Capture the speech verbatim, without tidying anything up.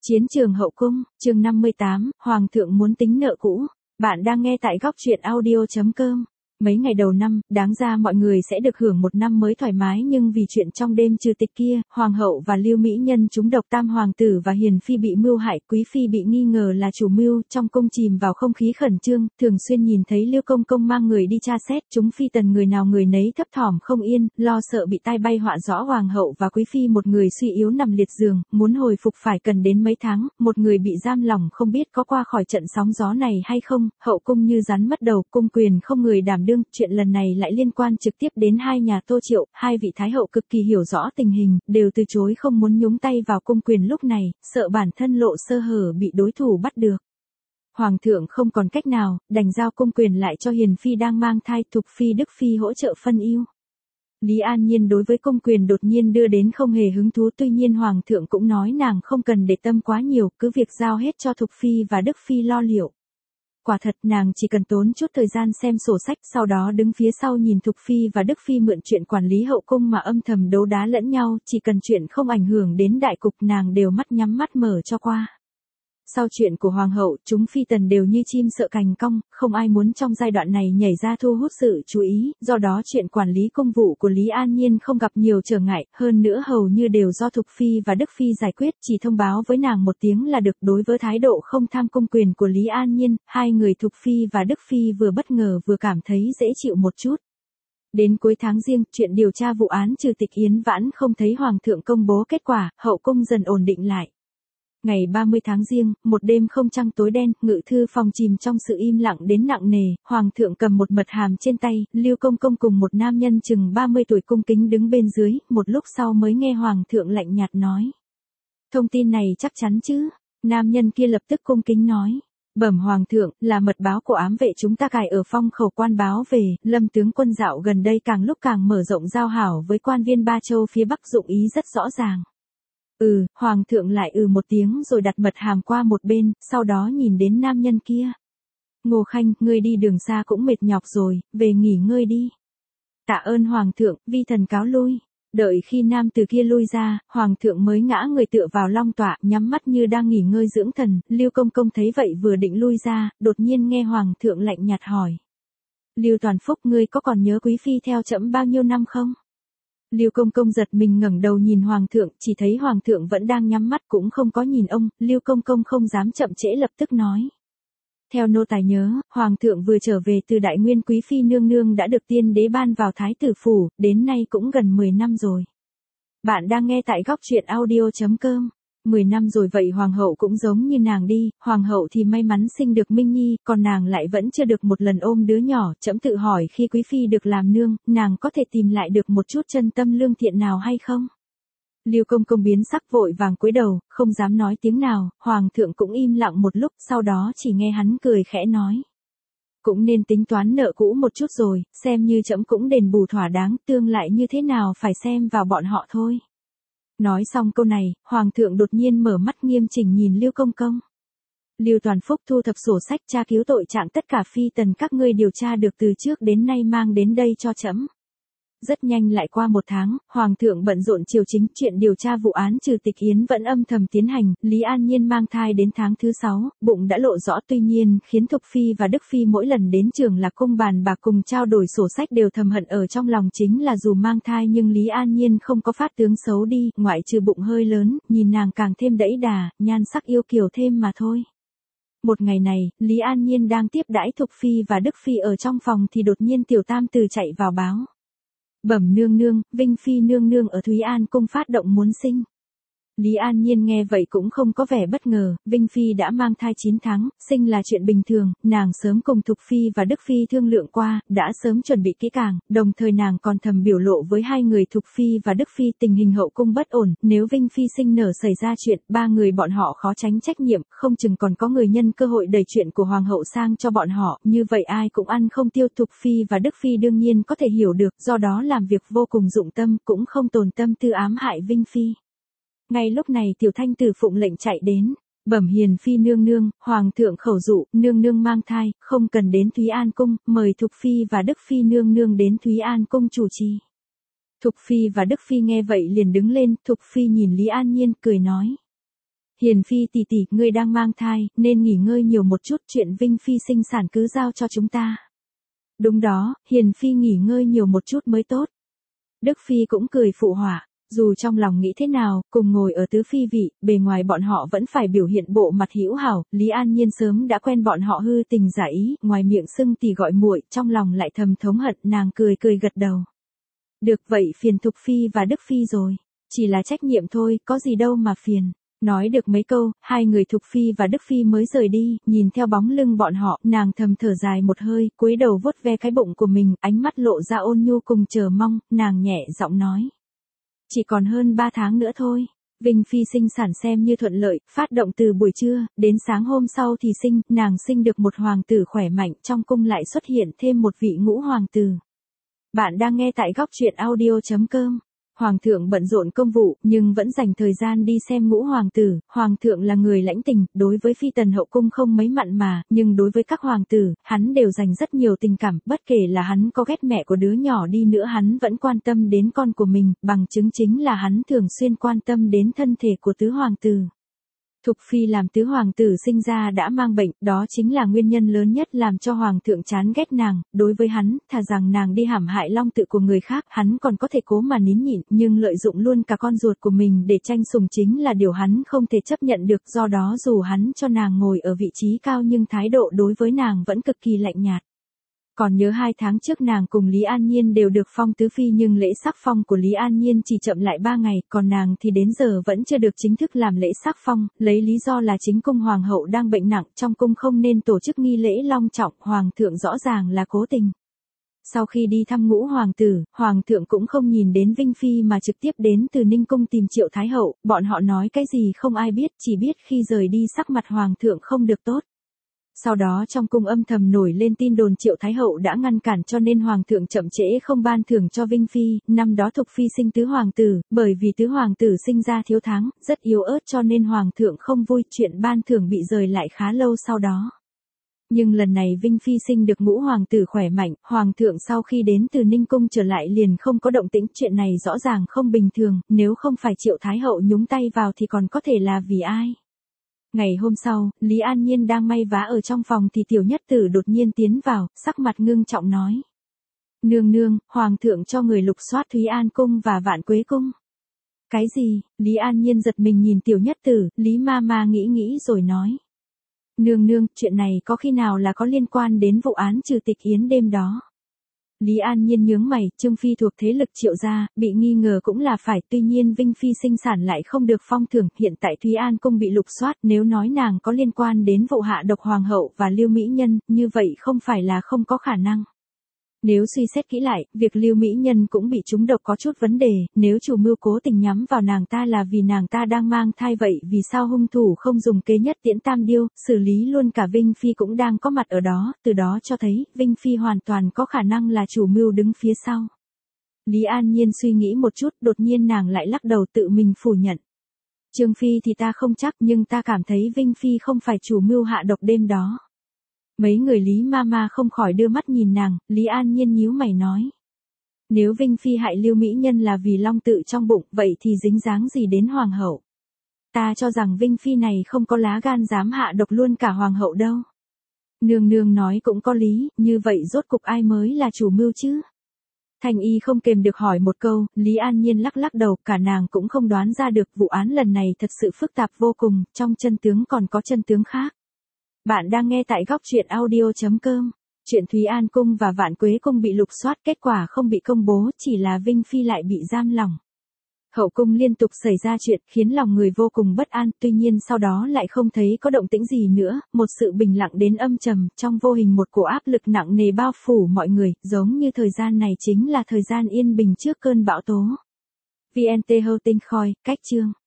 Chiến trường hậu cung, chương năm mươi tám, Hoàng thượng muốn tính nợ cũ. Bạn đang nghe tại góc truyện audio chấm com. Mấy ngày đầu năm, đáng ra mọi người sẽ được hưởng một năm mới thoải mái nhưng vì chuyện trong đêm trừ tịch kia, Hoàng hậu và Lưu Mỹ Nhân trúng độc, Tam hoàng tử và Hiền phi bị mưu hại, Quý phi bị nghi ngờ là chủ mưu, trong cung chìm vào không khí khẩn trương, thường xuyên nhìn thấy Lưu công công mang người đi tra xét, chúng phi tần người nào người nấy thấp thỏm không yên, lo sợ bị tai bay họa rõ. Hoàng hậu và Quý phi một người suy yếu nằm liệt giường, muốn hồi phục phải cần đến mấy tháng, một người bị giam lỏng không biết có qua khỏi trận sóng gió này hay không, hậu cung như rắn mất đầu, cung quyền không người đảm đương. Chuyện lần này lại liên quan trực tiếp đến hai nhà Tô Triệu, hai vị thái hậu cực kỳ hiểu rõ tình hình, đều từ chối không muốn nhúng tay vào cung quyền lúc này, sợ bản thân lộ sơ hở bị đối thủ bắt được. Hoàng thượng không còn cách nào, đành giao cung quyền lại cho Hiền phi đang mang thai, Thục phi Đức phi hỗ trợ phân ưu. Lý An Nhiên đối với cung quyền đột nhiên đưa đến không hề hứng thú, tuy nhiên Hoàng thượng cũng nói nàng không cần để tâm quá nhiều, cứ việc giao hết cho Thục phi và Đức phi lo liệu. Quả thật nàng chỉ cần tốn chút thời gian xem sổ sách, sau đó đứng phía sau nhìn Thục phi và Đức phi mượn chuyện quản lý hậu cung mà âm thầm đấu đá lẫn nhau, chỉ cần chuyện không ảnh hưởng đến đại cục nàng đều mắt nhắm mắt mở cho qua. Sau chuyện của Hoàng hậu, chúng phi tần đều như chim sợ cành cong, không ai muốn trong giai đoạn này nhảy ra thu hút sự chú ý, do đó chuyện quản lý công vụ của Lý An Nhiên không gặp nhiều trở ngại, hơn nữa hầu như đều do Thục phi và Đức phi giải quyết, chỉ thông báo với nàng một tiếng là được. Đối với thái độ không tham công quyền của Lý An Nhiên, hai người Thục phi và Đức phi vừa bất ngờ vừa cảm thấy dễ chịu một chút. Đến cuối tháng Giêng, chuyện điều tra vụ án trừ tịch Yến Vãn không thấy Hoàng thượng công bố kết quả, hậu cung dần ổn định lại. Ngày ba mươi tháng Giêng, một đêm không trăng tối đen, ngự thư phòng chìm trong sự im lặng đến nặng nề, Hoàng thượng cầm một mật hàm trên tay, Lưu công công cùng một nam nhân chừng ba mươi tuổi cung kính đứng bên dưới, một lúc sau mới nghe Hoàng thượng lạnh nhạt nói. Thông tin này chắc chắn chứ? Nam nhân kia lập tức cung kính nói. Bẩm Hoàng thượng, là mật báo của ám vệ chúng ta cài ở phong khẩu quan báo về, Lâm tướng quân dạo gần đây càng lúc càng mở rộng giao hảo với quan viên ba châu phía Bắc, dụng ý rất rõ ràng. Ừ, Hoàng thượng lại ừ một tiếng rồi đặt mật hàm qua một bên, sau đó nhìn đến nam nhân kia. Ngô Khanh, ngươi đi đường xa cũng mệt nhọc rồi, về nghỉ ngơi đi. Tạ ơn Hoàng thượng, vi thần cáo lui. Đợi khi nam từ kia lui ra, Hoàng thượng mới ngã người tựa vào long tọa, nhắm mắt như đang nghỉ ngơi dưỡng thần. Lưu công công thấy vậy vừa định lui ra, đột nhiên nghe Hoàng thượng lạnh nhạt hỏi. Lưu Toàn Phúc, ngươi có còn nhớ Quý phi theo trẫm bao nhiêu năm không? Lưu công công giật mình ngẩng đầu nhìn Hoàng thượng, chỉ thấy Hoàng thượng vẫn đang nhắm mắt cũng không có nhìn ông, Lưu công công không dám chậm trễ lập tức nói. Theo nô tài nhớ, Hoàng thượng vừa trở về từ Đại Nguyên, Quý phi nương nương đã được tiên đế ban vào thái tử phủ, đến nay cũng gần mười năm rồi. Bạn đang nghe tại góc truyện audio chấm com. mười năm rồi vậy Hoàng hậu cũng giống như nàng đi, Hoàng hậu thì may mắn sinh được Minh Nhi, còn nàng lại vẫn chưa được một lần ôm đứa nhỏ, trẫm tự hỏi khi Quý phi được làm nương, nàng có thể tìm lại được một chút chân tâm lương thiện nào hay không? Lưu công công biến sắc vội vàng cúi đầu, không dám nói tiếng nào, Hoàng thượng cũng im lặng một lúc, sau đó chỉ nghe hắn cười khẽ nói. Cũng nên tính toán nợ cũ một chút rồi, xem như trẫm cũng đền bù thỏa đáng, tương lại như thế nào phải xem vào bọn họ thôi. Nói xong câu này, Hoàng thượng đột nhiên mở mắt nghiêm chỉnh nhìn Lưu công công. Lưu Toàn Phúc, thu thập sổ sách tra cứu tội trạng tất cả phi tần các ngươi điều tra được từ trước đến nay mang đến đây cho trẫm. Rất nhanh lại qua một tháng, Hoàng thượng bận rộn triều chính, chuyện điều tra vụ án trừ tịch Yến vẫn âm thầm tiến hành, Lý An Nhiên mang thai đến tháng thứ sáu, bụng đã lộ rõ, tuy nhiên, khiến Thục phi và Đức phi mỗi lần đến trường Lạc cung bàn bạc cùng trao đổi sổ sách đều thầm hận ở trong lòng, chính là dù mang thai nhưng Lý An Nhiên không có phát tướng xấu đi, ngoại trừ bụng hơi lớn, nhìn nàng càng thêm đẫy đà, nhan sắc yêu kiều thêm mà thôi. Một ngày này, Lý An Nhiên đang tiếp đãi Thục phi và Đức phi ở trong phòng thì đột nhiên Tiểu Tam Từ chạy vào báo. Bẩm nương nương, Vinh phi nương nương ở Thúy An cung phát động muốn sinh. Lý An Nhiên nghe vậy cũng không có vẻ bất ngờ, Vinh phi đã mang thai chín tháng, sinh là chuyện bình thường, nàng sớm cùng Thục phi và Đức phi thương lượng qua, đã sớm chuẩn bị kỹ càng, đồng thời nàng còn thầm biểu lộ với hai người Thục phi và Đức phi tình hình hậu cung bất ổn, nếu Vinh phi sinh nở xảy ra chuyện, ba người bọn họ khó tránh trách nhiệm, không chừng còn có người nhân cơ hội đẩy chuyện của hoàng hậu sang cho bọn họ, như vậy ai cũng ăn không tiêu. Thục phi và Đức phi đương nhiên có thể hiểu được, do đó làm việc vô cùng dụng tâm, cũng không tồn tâm tư ám hại Vinh phi. Ngay lúc này Tiểu Thanh Tử phụng lệnh chạy đến. Bẩm Hiền phi nương nương, Hoàng thượng khẩu dụ, nương nương mang thai, không cần đến Thúy An cung, mời Thục phi và Đức phi nương nương đến Thúy An cung chủ trì. Thục phi và Đức phi nghe vậy liền đứng lên, Thục phi nhìn Lý An Nhiên cười nói. Hiền Phi tỷ tỷ, ngươi đang mang thai, nên nghỉ ngơi nhiều một chút, chuyện Vinh Phi sinh sản cứ giao cho chúng ta. Đúng đó, Hiền Phi nghỉ ngơi nhiều một chút mới tốt. Đức Phi cũng cười phụ họa. Dù trong lòng nghĩ thế nào, cùng ngồi ở tứ phi vị, bề ngoài bọn họ vẫn phải biểu hiện bộ mặt hữu hảo, Lý An Nhiên sớm đã quen bọn họ hư tình giả ý, ngoài miệng xưng tỷ gọi muội, trong lòng lại thầm thống hận, nàng cười cười gật đầu. Được vậy phiền Thục Phi và Đức Phi rồi, chỉ là trách nhiệm thôi, có gì đâu mà phiền. Nói được mấy câu, hai người Thục Phi và Đức Phi mới rời đi, nhìn theo bóng lưng bọn họ, nàng thầm thở dài một hơi, cúi đầu vuốt ve cái bụng của mình, ánh mắt lộ ra ôn nhu cùng chờ mong, nàng nhẹ giọng nói. Chỉ còn hơn ba tháng nữa thôi. Vinh Phi sinh sản xem như thuận lợi, phát động từ buổi trưa, đến sáng hôm sau thì sinh, nàng sinh được một hoàng tử khỏe mạnh, trong cung lại xuất hiện thêm một vị ngũ hoàng tử. Bạn đang nghe tại góc truyện audio chấm com. Hoàng thượng bận rộn công vụ, nhưng vẫn dành thời gian đi xem ngũ hoàng tử. Hoàng thượng là người lãnh tình, đối với phi tần hậu cung không mấy mặn mà, nhưng đối với các hoàng tử, hắn đều dành rất nhiều tình cảm, bất kể là hắn có ghét mẹ của đứa nhỏ đi nữa hắn vẫn quan tâm đến con của mình, bằng chứng chính là hắn thường xuyên quan tâm đến thân thể của tứ hoàng tử. Thục Phi làm tứ hoàng tử sinh ra đã mang bệnh, đó chính là nguyên nhân lớn nhất làm cho hoàng thượng chán ghét nàng, đối với hắn, thà rằng nàng đi hãm hại long tự của người khác, hắn còn có thể cố mà nín nhịn, nhưng lợi dụng luôn cả con ruột của mình để tranh sủng chính là điều hắn không thể chấp nhận được, do đó dù hắn cho nàng ngồi ở vị trí cao nhưng thái độ đối với nàng vẫn cực kỳ lạnh nhạt. Còn nhớ hai tháng trước nàng cùng Lý An Nhiên đều được phong tứ phi nhưng lễ sắc phong của Lý An Nhiên chỉ chậm lại ba ngày, còn nàng thì đến giờ vẫn chưa được chính thức làm lễ sắc phong, lấy lý do là chính cung hoàng hậu đang bệnh nặng, trong cung không nên tổ chức nghi lễ long trọng, hoàng thượng rõ ràng là cố tình. Sau khi đi thăm ngũ hoàng tử, hoàng thượng cũng không nhìn đến Vinh Phi mà trực tiếp đến từ Ninh cung tìm Triệu Thái hậu, bọn họ nói cái gì không ai biết, chỉ biết khi rời đi sắc mặt hoàng thượng không được tốt. Sau đó trong cung âm thầm nổi lên tin đồn Triệu Thái hậu đã ngăn cản cho nên hoàng thượng chậm trễ không ban thưởng cho Vinh Phi, năm đó Thục Phi sinh tứ hoàng tử, bởi vì tứ hoàng tử sinh ra thiếu tháng, rất yếu ớt cho nên hoàng thượng không vui, chuyện ban thưởng bị rời lại khá lâu sau đó. Nhưng lần này Vinh Phi sinh được ngũ hoàng tử khỏe mạnh, hoàng thượng sau khi đến từ Ninh cung trở lại liền không có động tĩnh, chuyện này rõ ràng không bình thường, nếu không phải Triệu Thái hậu nhúng tay vào thì còn có thể là vì ai. Ngày hôm sau, Lý An Nhiên đang may vá ở trong phòng thì tiểu nhất tử đột nhiên tiến vào, sắc mặt ngưng trọng nói. Nương nương, hoàng thượng cho người lục soát Thúy An cung và Vạn Quế cung. Cái gì? Lý An Nhiên giật mình nhìn tiểu nhất tử, Lý ma ma nghĩ nghĩ rồi nói. Nương nương, chuyện này có khi nào là có liên quan đến vụ án trừ tịch yến đêm đó? Lý An Nhiên nhướng mày, Trương Phi thuộc thế lực Triệu gia, bị nghi ngờ cũng là phải, tuy nhiên Vinh Phi sinh sản lại không được phong thưởng, hiện tại Thúy An cung bị lục soát, nếu nói nàng có liên quan đến vụ hạ độc hoàng hậu và Lưu Mỹ Nhân, như vậy không phải là không có khả năng. Nếu suy xét kỹ lại, việc Lưu Mỹ Nhân cũng bị trúng độc có chút vấn đề, nếu chủ mưu cố tình nhắm vào nàng ta là vì nàng ta đang mang thai vậy, vì sao hung thủ không dùng kế nhất tiễn tam điêu, xử lý luôn cả Vinh Phi cũng đang có mặt ở đó, từ đó cho thấy, Vinh Phi hoàn toàn có khả năng là chủ mưu đứng phía sau. Lý An Nhiên suy nghĩ một chút, đột nhiên nàng lại lắc đầu tự mình phủ nhận. Trương Phi thì ta không chắc, nhưng ta cảm thấy Vinh Phi không phải chủ mưu hạ độc đêm đó. Mấy người Lý ma ma không khỏi đưa mắt nhìn nàng, Lý An Nhiên nhíu mày nói. Nếu Vinh Phi hại Lưu Mỹ Nhân là vì long tự trong bụng, vậy thì dính dáng gì đến hoàng hậu? Ta cho rằng Vinh Phi này không có lá gan dám hạ độc luôn cả hoàng hậu đâu. Nương nương nói cũng có lý, như vậy rốt cục ai mới là chủ mưu chứ? Thanh Y không kềm được hỏi một câu, Lý An Nhiên lắc lắc đầu, cả nàng cũng không đoán ra được vụ án lần này thật sự phức tạp vô cùng, trong chân tướng còn có chân tướng khác. Bạn đang nghe tại góc truyện audio chấm com. Chuyện Thúy An cung và Vạn Quế cung bị lục soát, kết quả không bị công bố, chỉ là Vinh Phi lại bị giam lỏng. Hậu cung liên tục xảy ra chuyện khiến lòng người vô cùng bất an, tuy nhiên sau đó lại không thấy có động tĩnh gì nữa, một sự bình lặng đến âm trầm, trong vô hình một cổ áp lực nặng nề bao phủ mọi người, giống như thời gian này chính là thời gian yên bình trước cơn bão tố. vê en tê Hosting Khoi, cách chương.